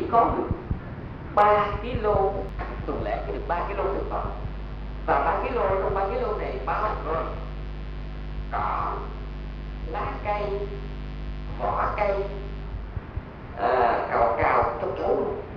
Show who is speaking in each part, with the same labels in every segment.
Speaker 1: có được 3 kg tuần lễ, chỉ được 3 kg thực phẩm. Và 3 kg, trong 3 kg này bao gồm cỏ, lá cây, vỏ cây, cào trong chấu,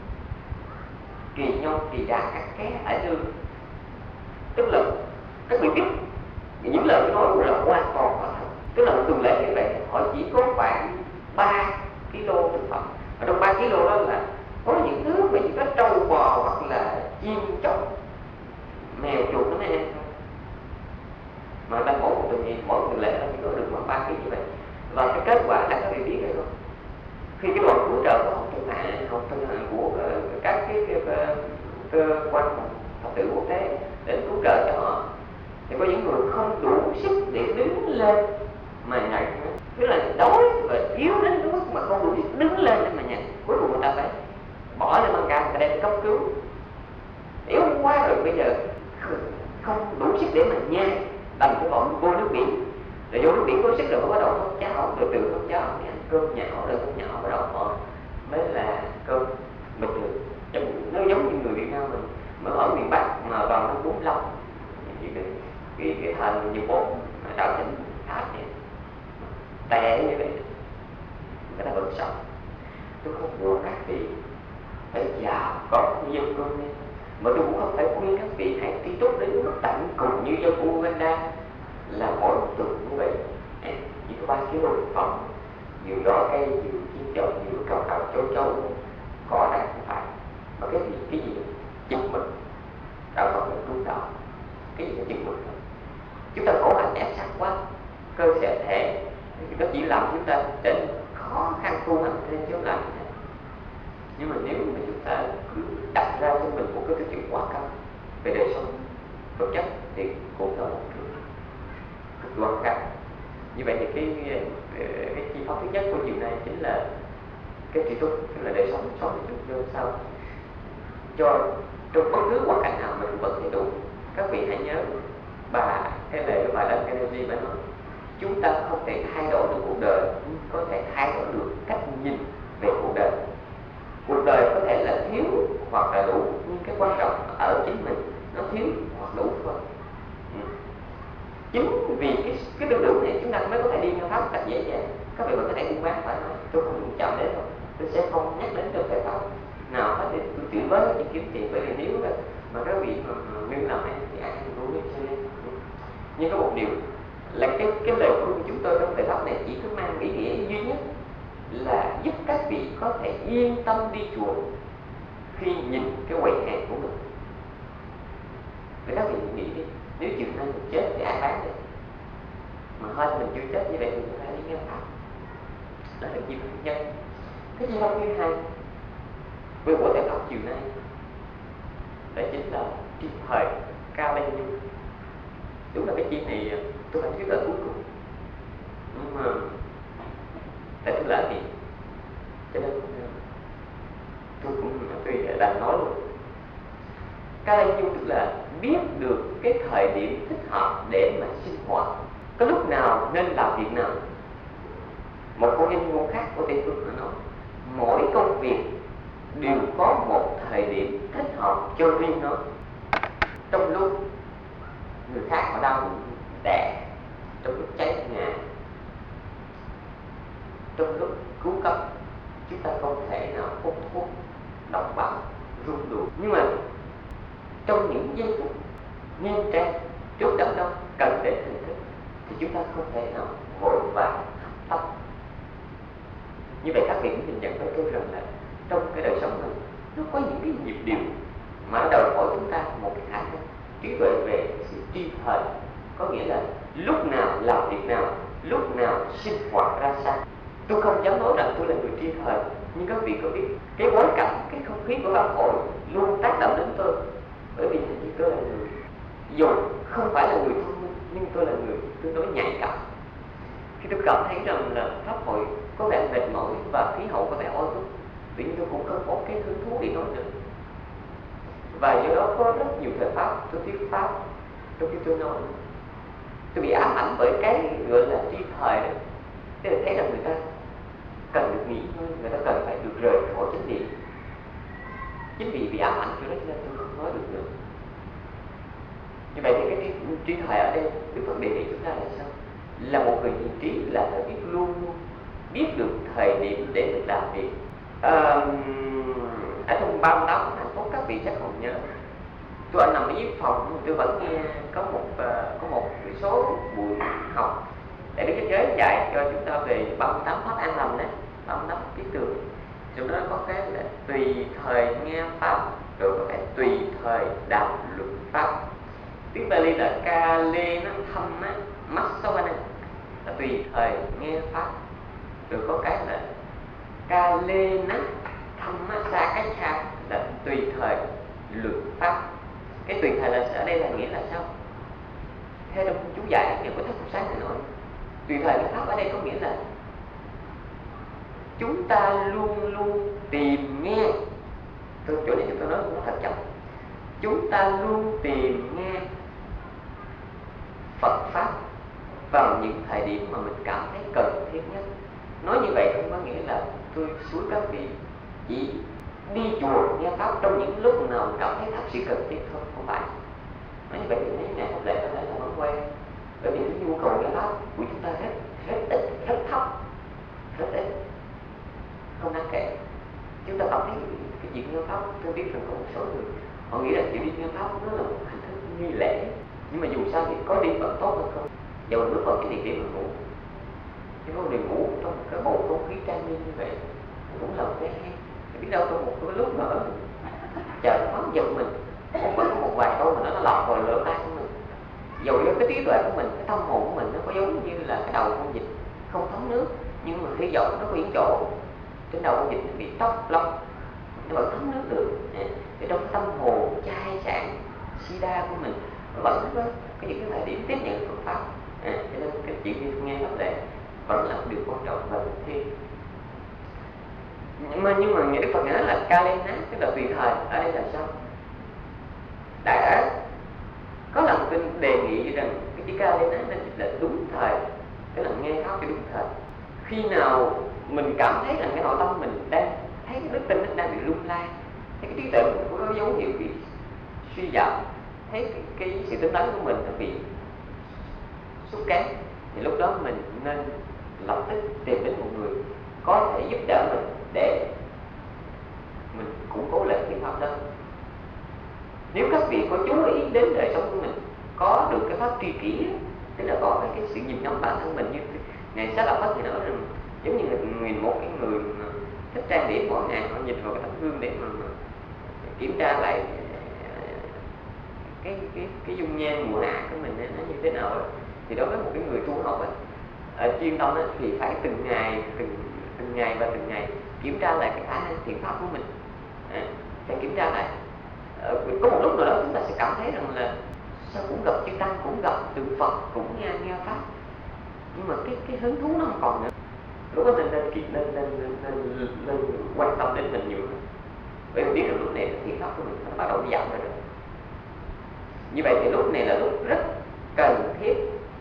Speaker 1: kỳ nhông, kỳ đà, cắt ké, ải lương. Tức là các vị biết những lời tôi nói là hoàn toàn có thật. Tức là một tuần lễ như vậy họ chỉ có khoảng 3 kg thực phẩm. Và trong 3 kg đó là có những thứ mà chỉ có trâu bò hoặc là chim chóc, mèo chuột nó mới ăn thôi. Mà ta mỗi tuần lễ nó chỉ có được 3 kg như vậy. Và cái kết quả là các vị biết hay không? Khi cái đoàn cứu trợ của học thương hại của các cái cơ quan Phật tử quốc tế đến cứu trợ cho họ, thì có những người không đủ sức để đứng lên mà nhận, tức là đói và yếu đến cái mức mà không đủ sức đứng lên để mà nhận. Cuối cùng người ta phải bỏ lên băng ca, người ta đem cấp cứu, yếu quá rồi bây giờ không đủ sức để mà nhai, đành phải bỏ vô nước biển. Rồi vô nước biển có sức rồi mới bắt đầu nấu cháo, rồi từ nấu cháo mới ăn cơm nhão, rồi cơm nhão bắt đầu họ mới là cơm bình thường. Nó giống như người Việt Nam mình mà ở miền Bắc mà vào năm 45 thì cái thành nhiều bột tạo thành tháp vậy, tè như vậy, người ta vẫn sống. Tôi không buộc các vị phải giàu có như dân cơm nên, mà tôi cũng không phải khuyên các vị hãy thi tốt đến mức tận cùng như dân của Uganda là mỗi một tuần như vậy chỉ có 3 kg thực phẩm, nhiều gió cây, nhiều chim chóc, nhiều cào châu cỏ này không phải, mà cái gì chừng mực đạo Phật mình tu đạo, cái gì là chừng mực thôi. Chúng ta khổ hạnh ép sát quá, cơ sẽ thể thì nó chỉ làm chúng ta trở nên khó khăn tu hành thêm chứ không làm gì hết. Nhưng mà nếu mà chúng ta cứ đặt ra cho mình một cái tiêu chuẩn quá cao về đời sống vật chất thì cũng là một cực đoan khác. Như vậy thì cái chi pháp thứ nhất của chiều nay chính là cái tri túc, tức là đời sống sống của chúng ta sao cho trong bất cứ hoàn cảnh nào mình vẫn thấy đủ. Các vị hãy nhớ cái lời của bà Đăng Kennedy bà nói, chúng ta không thể thay đổi được cuộc đời, nhưng có thể thay đổi được cách nhìn về cuộc đời. Cuộc đời có thể là thiếu hoặc là đủ, nhưng cái quan trọng ở chính mình, nó thiếu hoặc đủ thôi. Chính vì cái đủ đủ này chúng ta mới có thể đi theo pháp một cách dễ dàng. Các vị vẫn có thể buôn bán phải nói, tôi không muốn chọn đến đâu, tôi sẽ không nhắc đến được cái pháp nào hết để tôi chửi bới những kiếm tiền. Bởi vì nếu mà các vị mà nguyên làm này thì ai cũng biết cho nên. Nhưng có một điều là cái lời khuyên của chúng tôi trong bài pháp này chỉ có mang ý nghĩa duy nhất là giúp các vị có thể yên tâm đi chùa khi nhìn cái quầy hàng của mình. Để các vị nghĩ đi, nếu chiều nay mình chết thì ai bán được? Mà hơn mình chưa chết như vậy thì chúng ta đi nghe pháp. Đó là chi pháp thứ nhất. Cái chi pháp thứ hai về buổi thầy pháp chiều nay đó chính là chi thời Ca Lê Nhu. Đúng là cái chi này tôi phải biết là cuối cùng, nhưng mà tại tôi lỡ thì cho nên tôi cũng đang nói luôn. Ca Lê Nhu tức là biết được cái thời điểm thích hợp để mà sinh hoạt, có lúc nào nên làm việc nào. Một câu danh ngôn khác của Tây Phương nói, mỗi công việc đều có một thời điểm thích hợp cho riêng nó. Trong lúc người khác họ đang đẻ, trong lúc cháy nhà, trong lúc cứu cấp, chúng ta không thể nào hút thuốc, độc bằng, rung đùa. Nhưng mà trong những giây phút nghiêm trang trước đám đông cần đến hình thức thì chúng ta không thể nào vội vàng hấp tấp. Như vậy các vị cũng nhìn nhận với tôi rằng là trong cái đời sống này nó có những cái nhịp điệu mà nó đòi hỏi chúng ta một cái khả năng trí tuệ về sự tri thời, có nghĩa là lúc nào làm việc nào, lúc nào sinh hoạt ra sao. Tôi không dám nói rằng tôi là người tri thời, nhưng các vị có biết cái bối cảnh, cái không khí của pháp hội luôn tác động đến tôi, bởi vì hình như tôi là người dù không phải là người thông minh nhưng tôi là người tương đối nhạy cảm. Khi tôi cảm thấy rằng là pháp hội có vẻ mệt mỏi và khí hậu có vẻ oi bức, vì tôi cũng không có cái hứng thú để nói nữa. Và do đó có rất nhiều thời pháp tôi thuyết pháp, trong khi tôi nói tôi bị ám ảnh bởi cái gọi là tri thời đó. Thế là thấy rằng người ta cần được nghỉ ngơi, người ta cần phải được rời khỏi chánh điện, chính vì ám ảnh cho đó nên tôi không nói được nữa. Như vậy thì cái trí tuệ ở đây Đức Phật đề nghị chúng ta là sao? Là một người hiền trí là phải biết luôn luôn biết được thời điểm để mình làm việc. Ở trong 38 hạnh phúc các vị chắc còn nhớ, tôi nằm ở dưới phòng tôi vẫn nghe có một số buổi học để Đức Chúa Trời dạy cho chúng ta về 38 pháp an lành đấy, 38 trí tường. Trong đó có cái là tùy thời nghe pháp, rồi có cái tùy thời đàm luận pháp. Tiếng Bali là Kale nó thâm á, Masavana là tùy thời nghe pháp, rồi có cái là Kale nó thâm á, Sakaya là tùy thời luận pháp. Cái tùy thời là ở đây là nghĩa là sao? Theo trong chú giải nghĩa của Thất Phụ Sáng này nói, tùy thời nghe pháp ở đây có nghĩa là chúng ta luôn luôn tìm nghe. Chỗ này chúng tôi nói nó thật chậm. Chúng ta luôn tìm nghe Phật pháp vào những thời điểm mà mình cảm thấy cần thiết nhất. Nói như vậy không có nghĩa là tôi suối các vị chỉ đi chùa nghe pháp trong những lúc nào cảm thấy thật sự cần thiết thôi, không phải. Nói như vậy thì mấy ngày hôm lễ có thể là vẫn quen, bởi vì cái nhu cầu nghe pháp của chúng ta rất ít, rất thấp, không đáng kể. Chúng ta cảm thấy cái việc nghe pháp, tôi biết rằng có một số người họ nghĩ rằng chuyện đi nghe pháp nó là một hình thức nghi lễ, nhưng mà dù sao thì có đi vẫn tốt hơn không. Giờ mình bước vào cái địa điểm mình ngủ, chứ không đừng ngủ trong một cái bầu không khí trang nghiêm như vậy cũng là một cái hay. Biết đâu trong một cái lúc nữa trời nó giận mình, không có một vài câu mà nó lọt vào lỗ tai của mình. Dù cho cái trí tuệ của mình, cái tâm hồn của mình nó có giống như là cái đầu con vịt không thấm nước, nhưng mà khi dọn nó có những chỗ trên đầu con vịt nó bị tóc lông, nó vẫn thấm nước được. Thì trong cái tâm hồn chai sạn sida của mình nó vẫn có những cái thời điểm tiếp nhận phương pháp. Cho nên cái chuyện nghe pháp lệ vẫn là một điều quan trọng và cần thiết. Nhưng mà nghe Đức Phật nói là Kalena, tức là tùy thời. Ở đây là sao? Đã có lần tôi đề nghị rằng cái chữ Kalena nên là đúng thời, tức là nghe pháp cho đúng thời. Khi nào mình cảm thấy rằng cái nội tâm mình đang thấy cái đức tin nó đang bị lung lay, thấy cái trí tuệ mình có dấu hiệu bị suy giảm, thấy cái sự tinh tấn của mình nó bị sút kém, thì lúc đó mình nên lập tức tìm đến một người có thể giúp đỡ mình để mình củng cố lại cái pháp đó. Nếu các vị có chú ý đến đời sống của mình, có được cái pháp tri kỷ, tức là có cái sự nhìn ngắm bản thân mình, như ngày Xá Lợi Phất thì nói rằng giống như một cái người thích trang điểm mỗi ngày, họ nhìn vào cái tấm gương để mà kiểm tra lại cái dung nhan mùa hạ của mình nó như thế nào ấy. Thì đối với một cái người tu học ấy, chuyên tâm ấy, thì phải từng ngày và từng ngày kiểm tra lại cái khả năng thiện pháp của mình. Phải kiểm tra lại. Có một lúc nào đó chúng ta sẽ cảm thấy rằng là sao cũng gặp chư tăng, cũng gặp tượng Phật, cũng nghe pháp, nhưng mà cái hứng thú nó không còn nữa. Lúc đó nên quan tâm đến mình nhiều hơn, bởi vì biết rằng lúc này thiện pháp của mình nó bắt đầu giảm rồi. Như vậy thì lúc này là lúc rất cần thiết,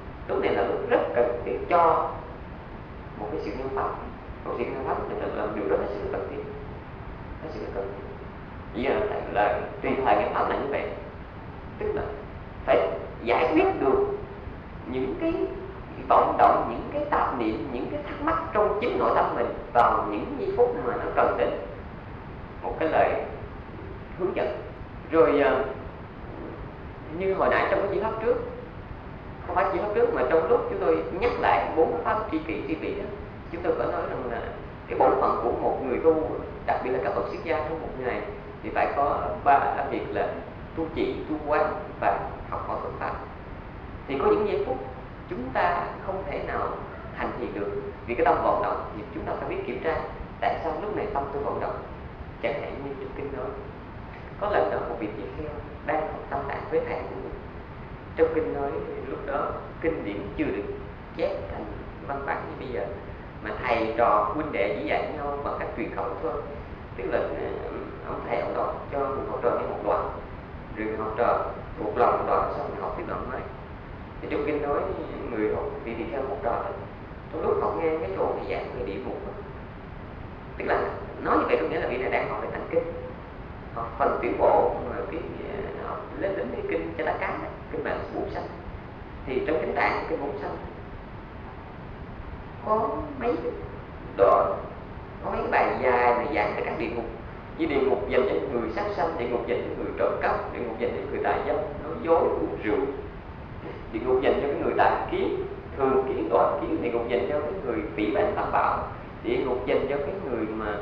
Speaker 1: cho một cái sự nhân pháp. Một sự nhân pháp mình làm điều đó là sự cần thiết, Bây giờ là tùy thời nhân pháp là như vậy, tức là phải giải quyết được những cái vọng động, những cái tạp niệm, những cái thắc mắc trong chính nội tâm mình vào những giây phút mà nó cần đến một cái lời hướng dẫn. Rồi như hồi nãy trong cái chi pháp trước, không phải chi pháp trước mà trong lúc chúng tôi nhắc lại 4 pháp tri kỷ đó, chúng tôi có nói rằng là cái bổn phận của một người tu, đặc biệt là các bậc xuất gia trong một ngày, thì phải có 3 việc là tu trì, tu quán và học hỏi Phật pháp. Thì có những giây phút chúng ta không thể nào hành trì được vì cái tâm vọng động, thì chúng ta phải biết kiểm tra tại sao lúc này tâm tôi vọng động. Chẳng hạn như trong kinh nói, có lần đó một vị tỳ kheo đang học tâm tạng với thầy của mình. Trong kinh nói lúc đó kinh điển chưa được chép thành văn bản như bây giờ, mà thầy trò huynh đệ chỉ dạy nhau bằng cách truyền khẩu thôi. Tức là ông thầy ông đọc cho một học trò nghe một đoạn, rồi học trò một đoạn xong rồi học tiếp đoạn mới. Thì trong kinh nói người học vị tỳ kheo một trò thôi, trong lúc học nghe cái chỗ thầy giảng về địa ngục, tức là nói như vậy có nghĩa là vị này đang học về tạng kinh, học phần tiểu bộ cái học lên đến cái kinh cho lá cá, kinh mạng bốn sanh. Thì trong kinh tạng cái bốn sanh có mấy đoạn, có mấy bài dài mà giảng về các địa ngục, như địa ngục dành cho người sát sanh, địa ngục dành cho người trộm cắp, địa ngục dành cho người tà dâm, nói dối, uống rượu, địa ngục dành cho cái người tà kiến, thường kiến, đoạn kiến, địa ngục dành cho cái người phỉ báng tam bảo, địa ngục dành cho cái người mà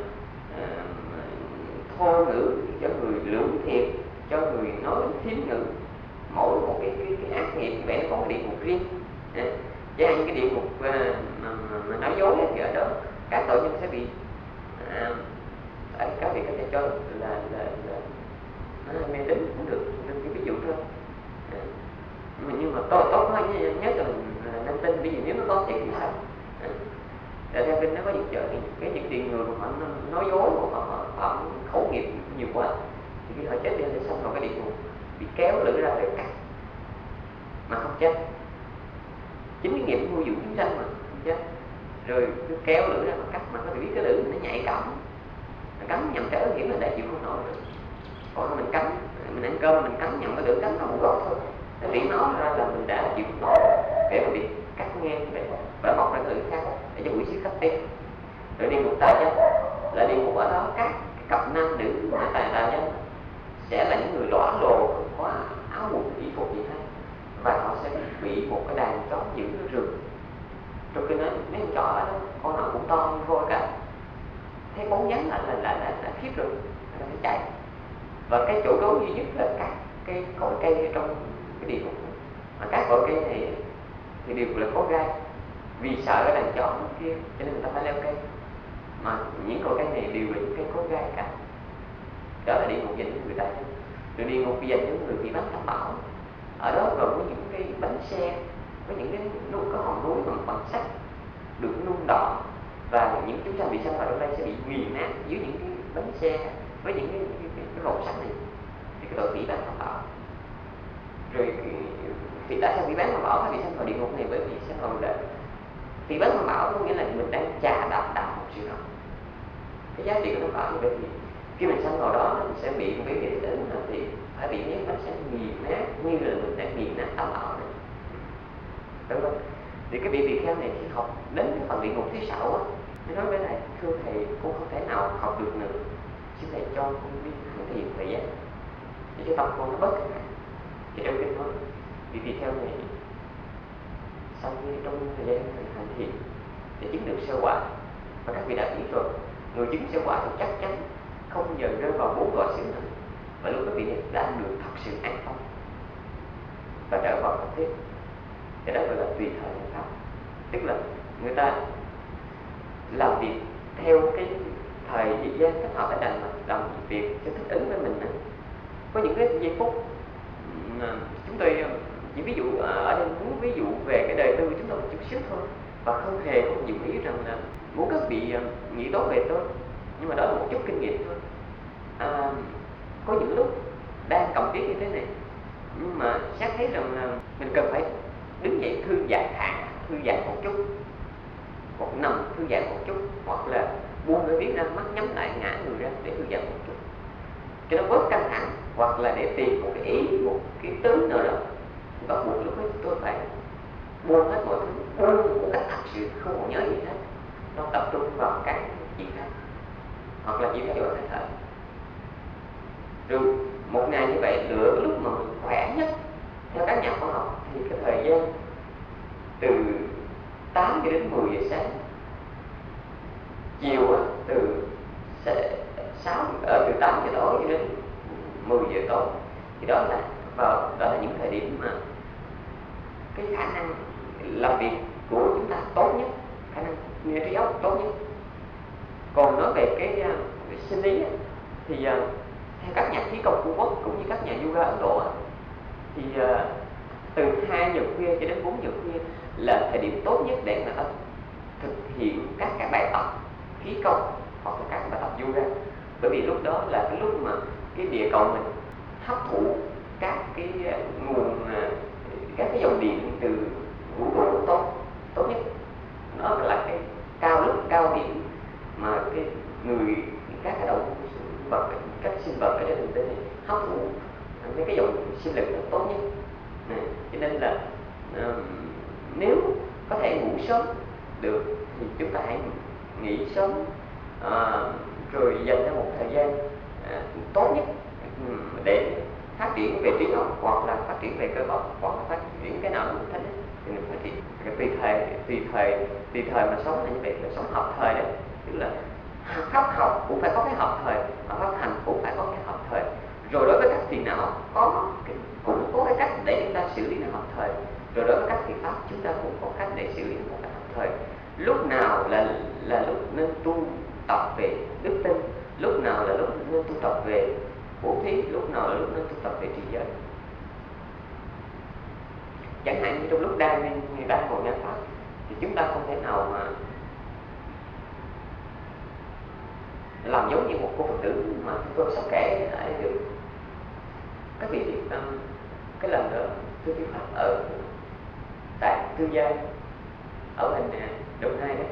Speaker 1: thô ngữ, cho người lưỡng thiệt, cho người nói thiến ngữ. Mỗi một cái ác nghiệp vậy nó có cái địa ngục riêng. Chứ những cái địa ngục mà nói dối thì ở đó các tội nhân sẽ bị các vị có thể cho là mê tín cũng được, nên cái ví dụ thôi. Nhưng mà tốt thôi nhớ là nên tin, ví dụ nếu nó có thiệt thì sao? Theo kinh nó có những địa người mà họ nói dối hoặc họ phạm khẩu nghiệp nhiều quá, thì khi họ chết đi để xong rồi cái địa ngục bị kéo lưỡi ra để cắt mà không chết. Chính cái nghiệp nuôi dưỡng chúng sanh mà không chết, rồi cứ kéo lưỡi ra mà cắt, mà có thể biết cái lưỡi nó nhạy cảm, nó cắn nhầm trở nghĩa là đại chịu không nổi rồi. Còn mình cắn, mình ăn cơm mình cắn nhầm cái lưỡi cắn nó không gọt thôi, nó bị nó ra là mình đã chịu không nổi để mà bị cắt ngang vậy, và mọc ra cái lưỡi khác để cho quỷ xứ cắt tiếp. Rồi địa ngục tà dâm là địa ngục ở đó các cặp nam nữ mà tà dâm sẽ là những người lõa lồ, không có áo quần y phục gì hết, và họ sẽ bị một cái đàn chó giữ rừng. Trong khi nói mấy con chó ở đó con nào cũng to như voi cả, thấy bóng dáng là khiếp rồi, nó phải chạy. Và cái chỗ đối duy nhất là các cái cội cây trong cái địa ngục, mà các cội cây này thì đều là có gai, vì sợ cái đàn chó kia cho nên người ta phải leo cây, mà những cội cây này đều là những cây có gai cả. Đó là địa ngục dành cho người ta. Rồi địa ngục dành cho người bị bắn tam bảo, ở đó còn có những cái bánh xe, với những cái núi, có hòn núi bằng sắt được nung đỏ, và những chúng ta bị sanh vào trong đây sẽ bị nghiền nát dưới những cái bánh xe với những cái rổ sắt này, thì cái tội bị bán tam bảo. Rồi thì tại sao bị bán tam bảo phải bị sanh vào địa ngục này? Bởi vì sanh vào đời bị bán tam bảo có nghĩa là mình đang chà đạp một sự đó. Cái giá trị của tam bảo như vậy thì khi mình sanh vào đó mình sẽ bị một cái hiện tượng là thì phải bị những bánh xe nghiền nát như là mình đã nghiền nát tam bảo này, đúng không? Thì cái vị tỳ kheo này khi học đến cái phần địa ngục thứ 6 á, mới nói với thầy: thưa thầy, con không thể nào học được nữa, xin thầy cho con đi hành thiền thời gian để cho tâm con nó bớt căng thẳng. Thì trong kinh nói vị tỳ kheo này sau khi trong thời gian hành thiền để chứng được sơ quả, và các vị đã biết rồi, người chứng sơ quả thì chắc chắn không giờ rơi vào 4 cõi xứ nữa, và lúc đó vị này đã được thật sự an tâm và trở vào Phật thiết. Thì đó gọi là tùy thời hành pháp, tức là người ta làm việc theo cái thời gian thích hợp để làm việc cho thích ứng với mình. Có những cái giây phút chúng tôi chỉ ví dụ ở đây muốn ví dụ về cái đời tư chúng tôi một chút xíu thôi, và không hề có nhiều ý rằng là muốn các vị nghĩ tốt về tôi, nhưng mà đó là một chút kinh nghiệm thôi. Có những lúc đang cầm viết như thế này, nhưng mà xét thấy rằng là mình cần phải đứng dậy thư giãn một chút, hoặc nằm thư giãn một chút, hoặc là buông cái viết ra, mắt nhắm lại, ngã người ra để thư giãn một chút cho nó bớt căng thẳng, hoặc là để tìm một cái ý, một cái tướng nào đó. Bắt buộc lúc đó tôi phải buông hết mọi thứ, buông một cách thật sự, không còn nhớ gì hết, nó tập trung vào cái gì khác, hoặc là chỉ theo dõi hơi thở. Rồi một ngày như vậy lựa cái lúc mà mình khỏe nhất theo các nhà khoa học thì cái thời gian từ 8 cho đến 10 giờ sáng, chiều từ 8 giờ tối cho đến 10 giờ tối, thì đó là những thời điểm mà cái khả năng làm việc của chúng ta tốt nhất, khả năng nghe trí óc tốt nhất. Còn nói về cái sinh lý thì theo các nhà khí công Trung Quốc cũng như các nhà yoga Ấn Độ thì từ 2 giờ khuya cho đến 4 giờ khuya là thời điểm tốt nhất để người ta thực hiện các cái bài tập khí công hoặc là các bài tập yoga. Bởi vì lúc đó là cái lúc mà cái địa cầu mình hấp thụ các cái nguồn, các cái dòng điện từ vũ trụ tốt nhất. Nó là cái lúc cao điểm mà cái người các cái động vật, các sinh vật ở trên hành tinh này hấp thụ mấy cái dòng sinh lực nó tốt nhất. Cho nên là nếu có thể ngủ sớm được thì chúng ta hãy nghỉ sớm, rồi dành ra một thời gian tốt nhất để phát triển về trí óc, hoặc là phát triển về cơ bắp, hoặc là phát triển cái nào nó thích thì mình phát triển. Tùy thời mà sống là như vậy, là sống hợp thời đấy, tức là pháp học cũng phải có cái hợp thời, mà pháp hành cũng phải có cái hợp thời. Rồi đối với các phiền não cũng có cái cách để chúng ta xử lý nó hợp thời. Rồi đối với các thiện pháp chúng ta cũng có cách để xử lý nó một cách hợp thời. Lúc nào là lúc nên tu tập về đức tin, lúc nào là lúc nên tu tập về bố thí, lúc nào là lúc nên tu tập về trì giới. Chẳng hạn như trong lúc đang ngồi nghe pháp thì chúng ta không thể nào mà làm giống như một cô Phật tử mà chúng tôi sắp kể lại được. Các vị biết cái lần đó tôi thuyết pháp ở tại Tư Giang ở thành Đồng Nai đấy.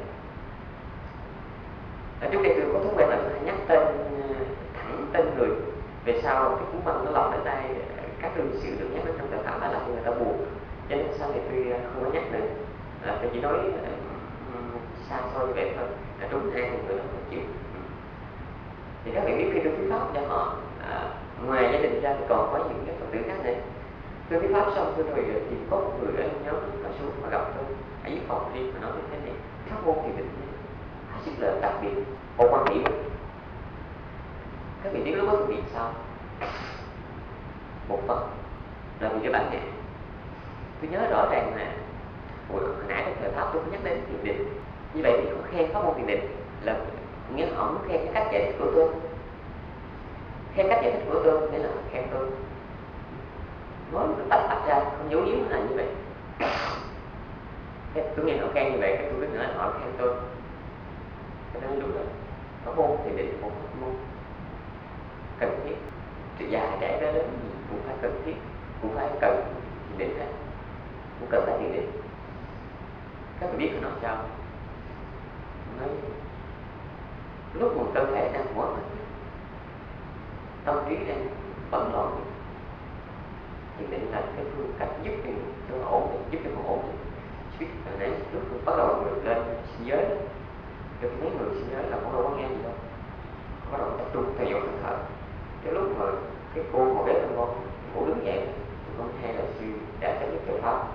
Speaker 1: Ở trước đây tôi có thói quen là nhắc tên thẳng tên người, về sau cái cuốn băng nó lọt đến tay các đương sự được nhắc đến trong tờ thảo đã làm cho người ta buồn, cho nên sau này tôi không có nhắc nữa. Tôi chỉ nói xa xôi về thôi, trúng hai người đó một chịu. Thì các bạn biết khi tôi thuyết pháp cho họ, ngoài gia đình ra thì còn có những cái Phật tử khác nữa. Tôi thuyết pháp xong tôi rồi thì có một người ở nhóm họ xuống và gặp tôi ở dưới phòng riêng và nói như thế này: pháp môn thì định hết sức là đặc biệt, một quan điểm. Các vị biết lúc đó tôi bị sao? Một phần là vì cái bản nhạc. Tôi nhớ rõ ràng là hồi nãy trong thời pháp tôi có nhắc đến thiền định. Như vậy thì có khen pháp môn thiền định là nghĩa họ muốn khen cái cách giải thích của tôi. Khen cách giải thích của tôi nghĩa là khen tôi. Nói tách ra, không giấu giếm là như vậy. Tôi nghe họ khen như vậy, cái tôi biết nữa họ khen tôi. Cho nên đúng rồi, pháp môn thiền định một pháp môn cần thiết. Từ già trẻ đến lớn cũng phải cần thiết, cũng phải cần thiền định hết, cũng cần phải thiền định. Các bạn biết họ nói sao? Nói lúc mà cơ thể đang mỏi mệt, tâm trí đang bận rộn, thiền định là cái phương cách giúp cho nó ổn định, giúp cho nó ổn định. Biết hồi nãy lúc bắt đầu lên sinh giới, cho mấy người sinh giới là cũng đâu có nghe gì đâu, bắt đầu tập trung theo dõi hơi thở. Cái lúc mà cái cô ngồi bếp ăn ngon, cô đứng dậy, thì con hay là sư đã cho biết trợ pháp.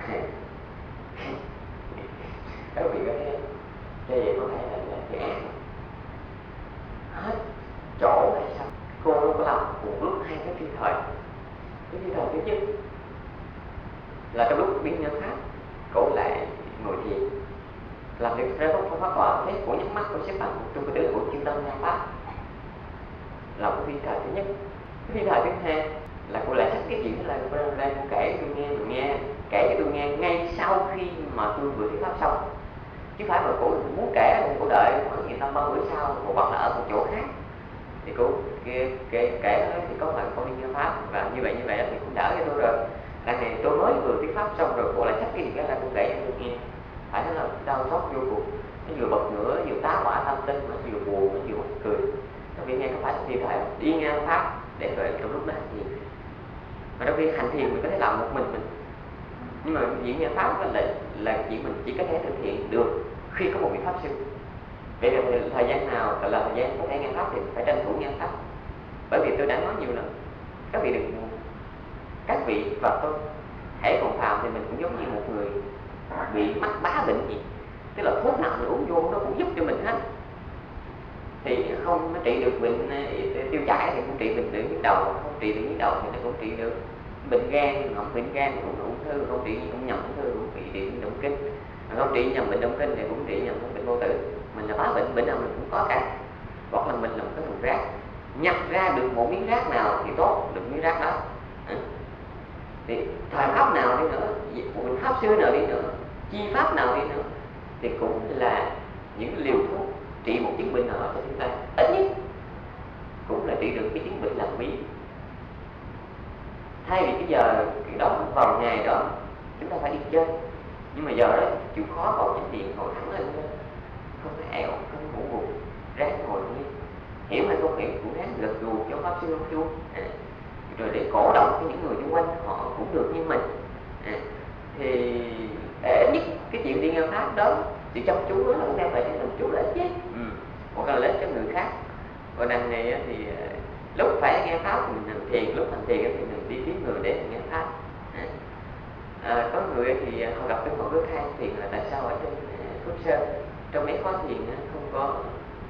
Speaker 1: Các vị có thấy như vậy có thể là cái ác hết chỗ hay sao? Cô đâu có làm cùng lúc hai cái phi thời. Cái phi thời thứ nhất là trong lúc biến nhân pháp, cổ lại ngồi thiền, làm việc ra không pháp quả thế, cổ nhắm mắt, cổ xếp bằng trong cái tư của chuyên tâm nghe pháp, là một phi thời thứ nhất. Cái phi thời thứ hai là cô lại sách cái chuyện là ra cô kể tôi nghe, kể cho tôi nghe ngay sau khi mà tôi vừa thuyết pháp xong, chứ phải mà cô muốn kể thì cô đợi khoảng người ta 3 bữa sau, cô hoặc là ở một chỗ khác thì cô kể nói thì có lần con đi nghe pháp và như vậy thì cũng đỡ cho tôi rồi. Lần này tôi mới vừa thuyết pháp xong rồi cô lại sách cái gì ra cô kể cho tôi nghe, phải nói là đau xót vô cùng. Nó vừa bật ngửa, vừa tá hỏa tâm linh, nó vừa buồn, nó vừa mắc cười. Các vị nghe có phải là như thể đi nghe pháp để rồi trong lúc đó hành thiền. Mà đôi khi hành thiền mình có thể làm một mình, nhưng mà diễn nghe pháp là chuyện mình chỉ có thể thực hiện được khi có một vị pháp sư. Vậy là thời gian nào là thời gian có thể nghe pháp thì phải tranh thủ nghe pháp. Bởi vì tôi đã nói nhiều lần, các vị và tôi hãy còn phàm thì mình cũng giống như một người bị mắc bá bệnh gì, tức là thuốc nào mình uống vô nó cũng giúp cho mình hết. Thì không trị được bệnh tiêu chảy thì cũng trị bệnh nhức đầu, không trị được nhức đầu thì nó cũng trị được bệnh gan, không bệnh gan cũng ung thư, không trị cũng nhầm ung thư, cũng trị động kinh, không trị nhầm bệnh động kinh thì cũng trị nhầm bệnh vô tử. Mình là bá bệnh nào mình cũng có cả. Hoặc là mình là một cái thùng rác, nhặt ra được một miếng rác nào thì tốt, được miếng rác đó. Thì thời pháp nào đi nữa, một pháp sư nào đi nữa, chi pháp nào đi nữa, thì cũng là những liều thuốc trị một chứng bệnh nào cho chúng ta, ít nhất cũng là trị được cái chứng bệnh làm bí. Thay vì cái giờ đó vào ngày đó chúng ta phải đi chơi, nhưng mà giờ đó chịu khó vào chánh điện ngồi thẳng lên, không phải ẻo, không ngủ buồn, ráng ngồi nghe, hiểu hay không hiểu cũng ráng gật gù cho pháp sư ông chú, rồi để cổ động cho những người xung quanh họ cũng được như mình. Thì ít nhất cái chuyện đi nghe pháp đó, sự chăm chú đó là cũng đem lại cho mình chú lợi chứ, hoặc là lợi cho người khác. Còn đằng này thì lúc phải nghe pháp thì mình hành thiền, lúc hành thiền thì mình đi kiếm người để nghe pháp. Có người thì họ gặp cái họ cứ than phiền là tại sao ở trên Phước Sơn trong mấy khóa thiền không có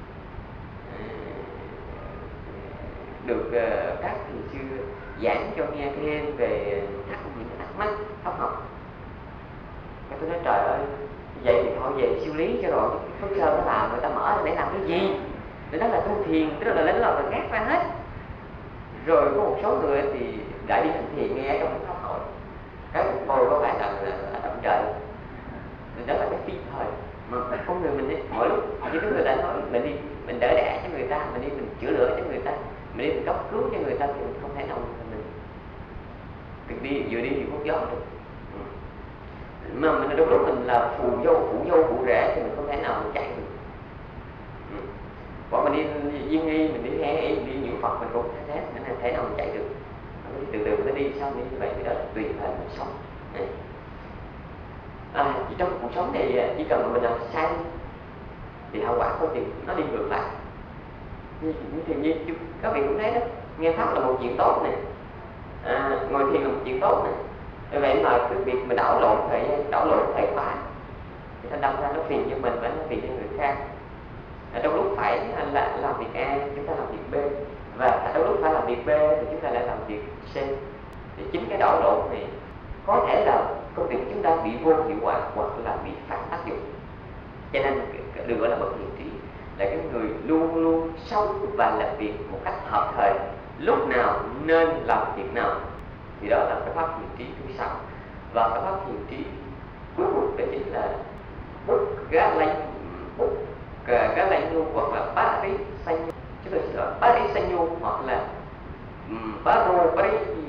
Speaker 1: được các thiền sư giảng cho nghe thêm về những thắc mắc pháp học. Cái tôi nói trời ơi, vậy thì thôi về siêu lý cho rồi, Phước Sơn nó làm người ta mở để làm cái gì? Để đó là tu thiền, tức là lấy lòng là gác ra hết. Rồi có một số người thì đã đi hành thiền nghe trong pháp hội, cái tôi có phải là động trời, đó là cái phi thời mà con người mình ấy, mỗi lúc như cái người ta nói mình đi mình đỡ đẻ cho người ta, mình đi mình chữa lửa cho người ta, mình đi mình cấp cứu cho người ta thì mình không thể nào mình đi vừa hút gió được. Mà mình đôi lúc mình là phụ dâu phụ rể thì mình không thể nào mình chạy được. Còn mình đi Diên Nghi, mình đi He, đi Nhiễu Phật mình cũng thế, nên thể nào mình chạy được. Mình từ từ mình đi sau như vậy, cái đó là tùy thời mình sống. Chỉ trong cuộc sống này chỉ cần mình làm sai thì hậu quả không tìm nó đi ngược lại. Như các vị cũng thấy đó, nghe pháp là một chuyện tốt này, ngồi thiền là một chuyện tốt này. Vậy mà cái việc mình đảo lộn thời khóa thì nó đâm ra nó phiền cho mình và nó phiền cho người khác. Trong lúc phải làm việc A chúng ta làm việc B, và trong lúc phải làm việc B thì chúng ta lại làm việc C. Thì chính cái đảo lộn này có thể là công việc của chúng ta bị vô hiệu quả hoặc là bị phản tác dụng. Cho nên được gọi là bậc hiền trí là cái người luôn luôn sống và làm việc một cách hợp thời, lúc nào nên làm việc nào. Thì đó là cái pháp hiền trí thứ 6. Và cái pháp hiền trí cuối cùng đó chính là bút gá lanh nhu hoặc là bá rí sanh nhu. Chúng tôi sẽ gọi bá rí sanh nhu hoặc là bá rô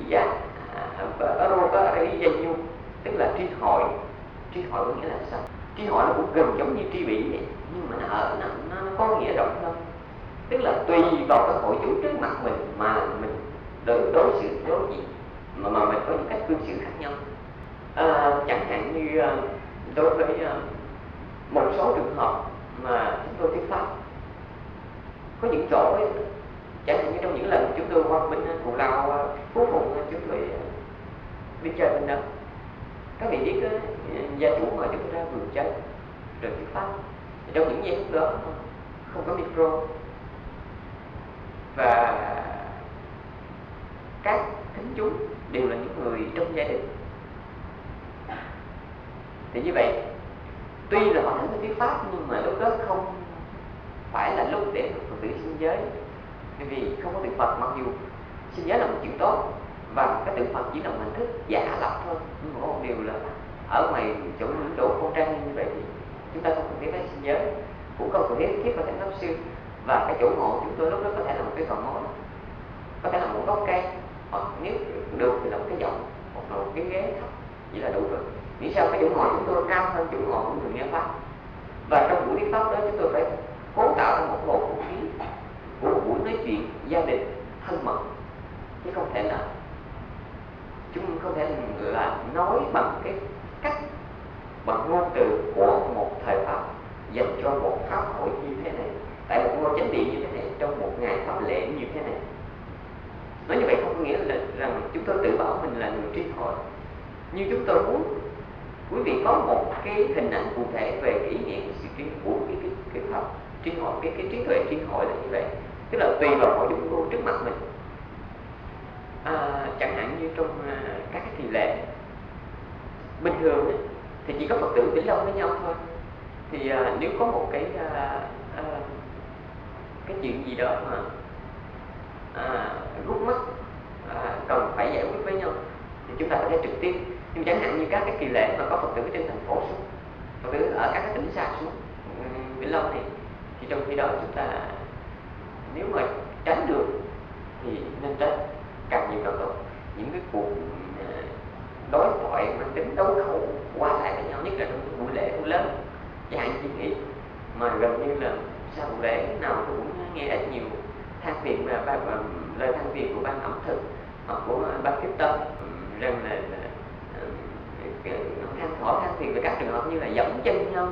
Speaker 1: bá rí danh nhu, tức là tri hội. Tri hội có nghĩa là sao? Tri hội nó cũng gần giống như tri bỉ vậy, nhưng mà nó có nghĩa rộng hơn. Tức là tùy vào cái hội chúng trước mặt mình mà mình đối diện mà mình có những cách cư xử khác nhau. Chẳng hạn như đối với một số trường hợp mà chúng tôi thuyết pháp, có những chỗ ấy, chẳng hạn như trong những lần chúng tôi qua bên Cù Lao, Phú Phụng, chúng tôi đi chơi bên đó, các vị biết đó, gia chủ mà chúng tôi ra vườn chơi rồi thuyết pháp. Trong những giây phút đó không có micro và các thính chúng đều là những người trong gia đình. Thì như vậy, tuy là họ đến thuyết pháp nhưng mà lúc đó không phải là lúc để Phật tử sinh giới. Bởi vì không có tượng Phật, mặc dù sinh giới là một chuyện tốt và cái tượng Phật chỉ là một hình thức giả lập thôi, nhưng mà một điều là ở ngoài những chỗ con trang như vậy thì chúng ta không cần thiết phải sinh giới, cũng không cần thiết phải thành pháp sư. Và cái chỗ ngộ chúng tôi lúc đó có thể là một cái cầu mối, có thể là một gốc cây, hoặc nếu được thì là một cái giọng, hoặc là một cái ghế thấp, chỉ là đủ rồi. Vì sao cái chỗ ngồi chúng tôi cao hơn chỗ ngồi của người nghe pháp. Và trong buổi thuyết pháp đó chúng tôi phải cố tạo ra một bầu không khí của một buổi nói chuyện gia đình thân mật, chứ không thể là nói bằng cái cách, bằng ngôn từ của một thời pháp dành cho một pháp hội như thế này, tại một ngôi chánh điện như thế này, trong một ngày pháp lễ như thế này. Nói như vậy không có nghĩa là rằng chúng tôi tự bảo mình là người tri hội, nhưng chúng tôi muốn quý vị có một cái hình ảnh cụ thể về cái ý nghĩa của sự tri của cái pháp tri hội, cái trí tuệ tri hội là như vậy. Tức là tùy vào hội chúng tôi trước mặt mình. Chẳng hạn như trong các cái kỳ lễ bình thường ấy, thì chỉ có Phật tử Vĩnh Long với nhau thôi. Thì nếu có một cái chuyện gì đó mà gút mắt cần phải giải quyết với nhau thì chúng ta có thể trực tiếp. Nhưng chẳng hạn như các cái kỳ lễ mà có Phật tử trên thành phố xuống, Phật tử ở các cái tỉnh xa xuống Vĩnh Long này, thì trong khi đó chúng ta nếu mà tránh được thì nên tránh càng nhiều càng tốt. Những cái cuộc đối thoại mang tính đấu khẩu qua lại với nhau, nhất là trong buổi lễ buổi lớn, chẳng hạn như nghỉ mà gần như là sau buổi lễ nào tôi cũng nghe ít nhiều than phiền và lời than phiền của ban ẩm thực hoặc của ban tiếp tân rằng là than phiền về các trường hợp như là dẫm chân nhau,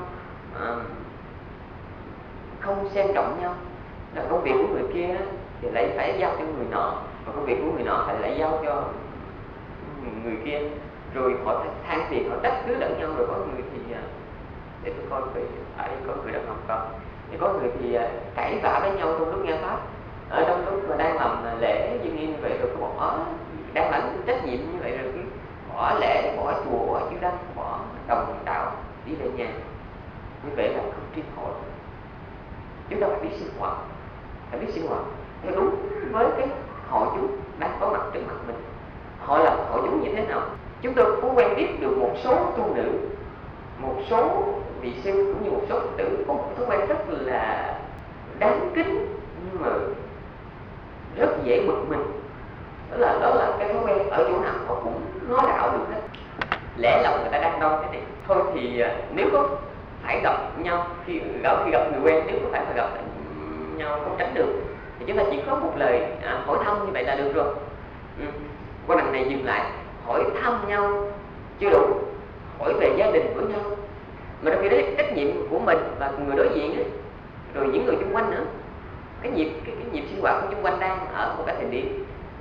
Speaker 1: không xem trọng nhau, là công việc của người kia thì lại phải giao cho người nọ, và công việc của người nọ phải lại giao cho người kia, rồi họ than phiền, họ trách cứ lẫn nhau. Rồi có người thì để tôi coi ở đây có người đang học con, thì có người thì cãi vã với nhau trong lúc nghe pháp, ở trong lúc mà đang làm lễ dân yên như vậy, rồi có bỏ đang lãnh trách nhiệm như vậy, rồi cứ bỏ lễ, bỏ chùa, bỏ chư đăng, bỏ đồng đạo đi về nhà. Như vậy là không tri hội. Chúng ta phải biết sinh hoạt theo đúng với cái hội chúng đang có mặt trước mặt mình. Họ là hội chúng như thế nào? Chúng tôi có quen biết được một số tu nữ, một số vị sư cũng như một số Phật tử có một thói quen rất là đáng kính nhưng mà rất dễ bực mình. Đó là cái thói quen ở chỗ nào họ cũng nói đạo được hết. Lẽ lòng người ta đang đông thế này. Thôi thì nếu có phải gặp nhau khi gặp người quen, nếu có phải gặp nhau không tránh được thì chúng ta chỉ có một lời hỏi thăm như vậy là được rồi. Qua lần này dừng lại hỏi thăm nhau chưa đủ, hỏi về gia đình của nhau, mà trong khi đấy trách nhiệm của mình và người đối diện ấy, rồi những người xung quanh nữa, cái nhịp sinh hoạt của xung quanh đang ở một cái thời điểm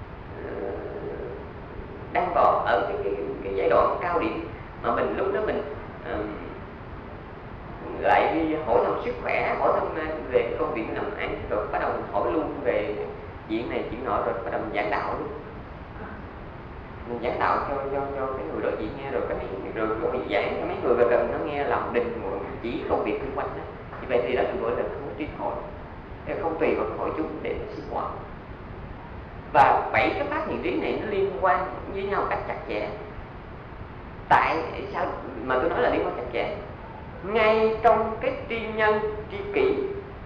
Speaker 1: đang vào ở cái giai đoạn cao điểm, mà mình lúc đó mình lại đi hỏi thăm sức khỏe, hỏi thăm về công việc làm ăn, rồi bắt đầu mình hỏi luôn về chuyện này chuyện nọ, rồi bắt đầu mình giảng đạo luôn. Mình giảng đạo cho cái người đối diện nghe, rồi mình giảng cho mấy người gần nó nghe lòng đình chỉ công việc xung quanh đó. Như vậy thì đó được gọi là không tri hội, không tùy vào hội chúng để sinh hoạt. Và 7 cái pháp hiện trí này nó liên quan với nhau cách chặt chẽ. Tại sao mà tôi nói là liên quan chặt chẽ? Ngay trong cái tri nhân, tri kỷ,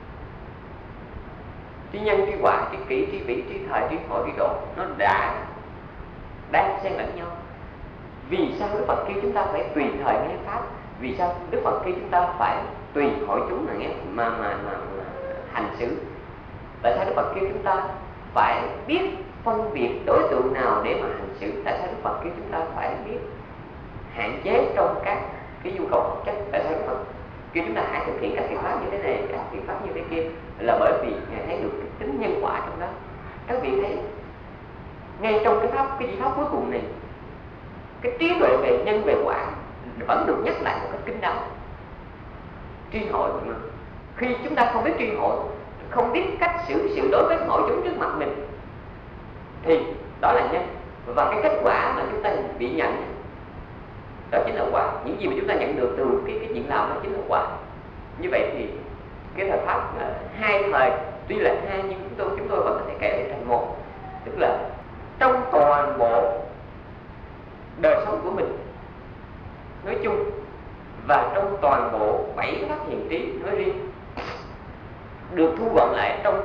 Speaker 1: tri nhân, tri quả, tri kỷ, tri vĩ, tri thời, tri hội, tri độ, nó đang xen lẫn nhau. Vì sao Đức Phật kêu chúng ta phải tùy thời nghe pháp? Vì sao Đức Phật kêu chúng ta phải tùy hội chúng mà nghe mà hành xử? Tại sao Đức Phật kêu chúng ta phải biết phân biệt đối tượng nào để mà hành xử? Tại sao Đức Phật kêu chúng ta phải biết hạn chế trong các cái nhu cầu vật chất? Tại sao Đức Phật kêu chúng ta hãy thực hiện các việc pháp như thế này, các việc pháp như thế kia? Là bởi vì Ngài thấy được cái tính nhân quả trong đó. Các vị thấy ngay trong cái vị pháp cuối cùng này, cái trí tuệ về nhân về quả vẫn được nhắc lại một cách kín đáo. Tri hội mà khi chúng ta không biết tri hội, không biết cách xử sự đối với hội chúng trước mặt mình, thì đó là nhân, và cái kết quả mà chúng ta bị nhận đó chính là quả. Những gì mà chúng ta nhận được từ cái chuyện làm đó chính là quả. Như vậy thì cái thời pháp hai thời tuy là hai nhưng chúng tôi vẫn có thể kể thành một, tức là trong toàn bộ đời sống của mình nói chung và trong toàn bộ 7 pháp hiền trí nói riêng được thu gọn lại trong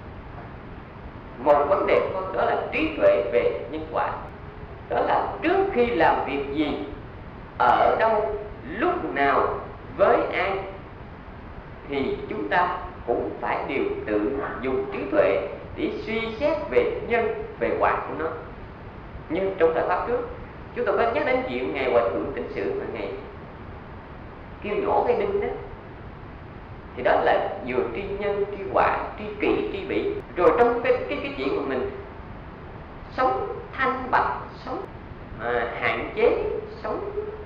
Speaker 1: một vấn đề thôi, đó là trí tuệ về nhân quả. Đó là trước khi làm việc gì, ở đâu, lúc nào, với ai thì chúng ta cũng phải đều tự dùng trí tuệ để suy xét về nhân, về quả của nó. Nhưng trong thời pháp trước, chúng tôi có nhắc đến chuyện Ngài Hòa Thượng Tịnh Sự mà Ngài kêu nhổ cái đinh đó, thì đó là vừa tri nhân, tri quả, tri kỷ, tri bỉ. Rồi trong cái chuyện của mình sống thanh bạch, sống hạn chế, sống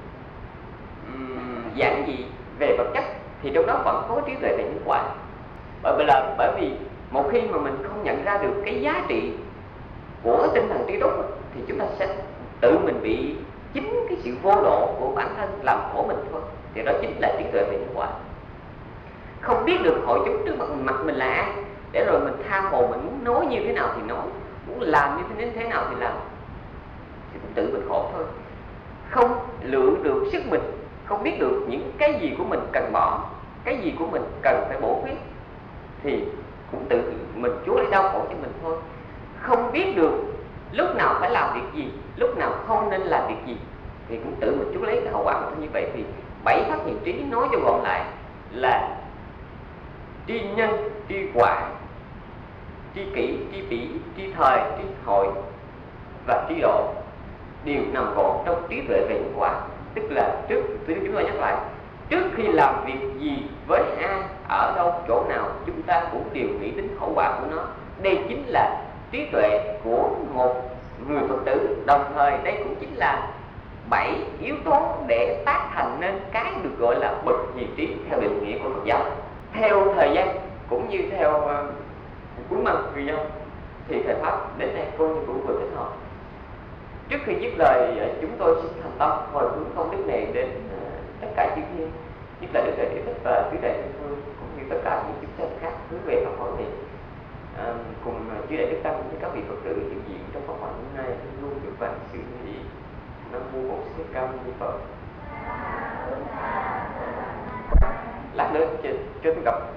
Speaker 1: giản dị về vật chất, thì trong đó vẫn có trí tuệ về nhân quả. Bởi vì một khi mà mình không nhận ra được cái giá trị của tinh thần trí túc, thì chúng ta sẽ tự mình bị chính cái sự vô độ của bản thân làm khổ mình thôi. Thì đó chính là trí tuệ về nhân quả. Không biết được hội chúng trước mặt mình là ai, để rồi mình tha hồ, mình muốn nói như thế nào thì nói, muốn làm như thế nào thì làm, thì cũng tự mình khổ thôi. Không lượng được sức mình, không biết được những cái gì của mình cần bỏ, cái gì của mình cần phải bổ khuyết, thì cũng tự mình Chúa lấy đau khổ cho mình thôi. Không biết được lúc nào phải làm việc gì, lúc nào không nên làm việc gì, thì cũng tự mình Chúa lấy cái hậu quả. Như vậy thì 7 pháp hiền trí nói cho gọn lại là tri nhân, tri quả, tri kỷ, tri bỉ, tri thời, tri hội và tri độ đều nằm gọn trong trí tuệ về nhân quả. Tức là chúng tôi nhắc lại, trước khi làm việc gì với ai, ở đâu, chỗ nào, chúng ta cũng đều nghĩ đến hậu quả của nó. Đây chính là trí tuệ của một người Phật tử. Đồng thời đây cũng chính là 7 yếu tố để tác thành nên cái được gọi là bậc hiền trí theo định nghĩa của Phật giáo. Theo thời gian cũng như theo cuốn văn người dân thì thời pháp đến đây coi như cũng vừa thích hợp. Trước khi dứt lời, chúng tôi xin thành tâm hồi hướng công đức này đến tất cả chư thiên, nhất là Đức Đại Thế Thích và Tứ Đại Thiên Vương, cũng như tất cả những chúng sanh khác hướng về pháp hội này. Cùng chư Đại Đức Tăng với các vị Phật tử hiện diện trong pháp hội hôm nay luôn được vạn sự như ý. Nam mô Bổn Sư Thích Ca Mâu Ni Phật. Lát nữa cho tôi gặp